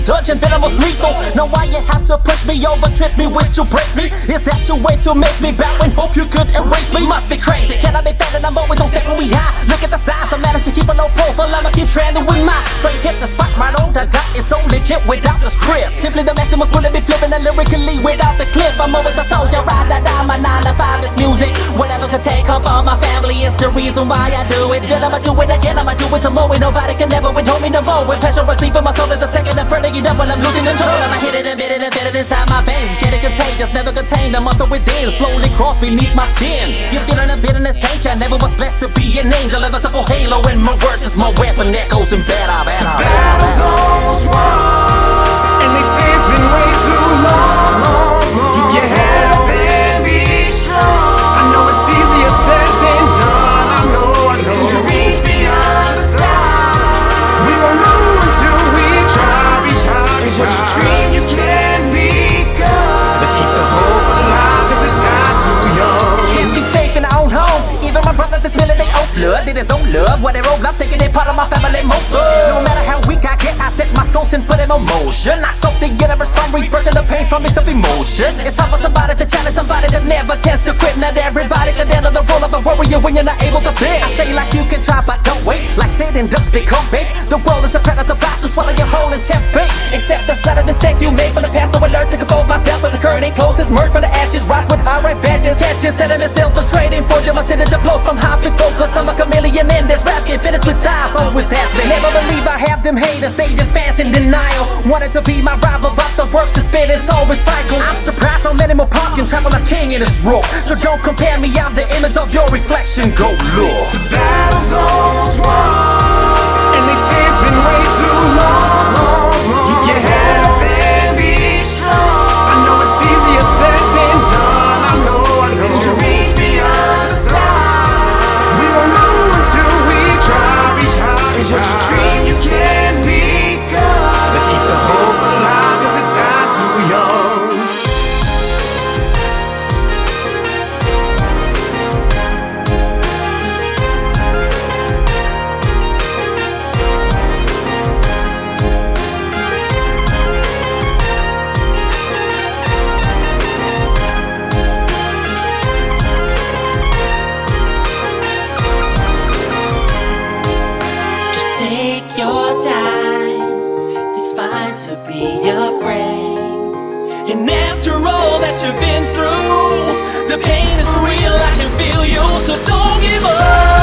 dungeon, venomous lethal. Know why you have to push me over, trip me, wish you break me? Is that your way to make me bow and hope you could erase me? Must be crazy, can I be fat and I'm always on step when we high? Look at the signs, I'm mad at you, keep a low profile, I'ma keep trending with my straight hit the spot right on the dot. It's so legit without the script. Simply the Maximus bullet be flipping and lyrically without the clip. I'm always a soldier, ride or die, my 9 to 5 is music. Whatever could take come from my family is the reason why I do it. Then I'ma do it again, I'ma do it some more. Nobody can never withhold me no more. With passion receiving my soul is a second and burning it up when I'm losing control. I'ma hit it and bit it and fit it inside my veins. Get it contagious, never contain the monster within. Slowly cross beneath my skin. You're feeling a bitterness, hate ya. Never was blessed to be an angel. Ever simple halo and my words is my weapon. Echoes and better. Battle's almost won, and they say it's been way too long. Keep your head up and be strong. I know it's easier said than done. I know. To reach beyond the stars, we won't know until we try. Reach high, reach what you dream you can become. Let's keep the hope alive, 'cause it dies too young. Can't be safe in our own home. Even my brothers is feeling their own blood. Did his own love, what they roll up, thinking they part of my family more. No matter how weak I get, I set my soul and put in motion. I soak the universe from reversing the pain from mix of emotion. It's hard for somebody to challenge somebody that never tends to quit. Not everybody can handle the role of a warrior when you're not able to fit. I say like you can try, but don't wait. Like Satan ducks become bait. The world is a predator, about to swallow your whole and tempt fate. Except that's not a mistake you made from the past, so I learned to compose myself. But the current ain't closest, merged from the ashes, rise with high right badges. Catching sediment, infiltrating, forging my synergy flows from high pitch focus. I'm a chameleon in this rap, get finished with style, always happening. Never believe I have them haters, they just fans in denial. Wanted to be my rival, but the work to spit is all recycled. I'm surprised how many more parts can travel a king in this role. So don't compare me, I'm the image of your reflection. Go look. The battle's almost won, and they say it's been way too long. Keep your head up and be strong. I know it's easier said than done. I know. To reach beyond the stars, we won't know until we try. Reach high, reach what you dream you can become. Let's keep the hope alive, 'cause it dies too young. Take your time, it's fine to be afraid. And after all that you've been through, the pain is real, I can feel you, so don't give up.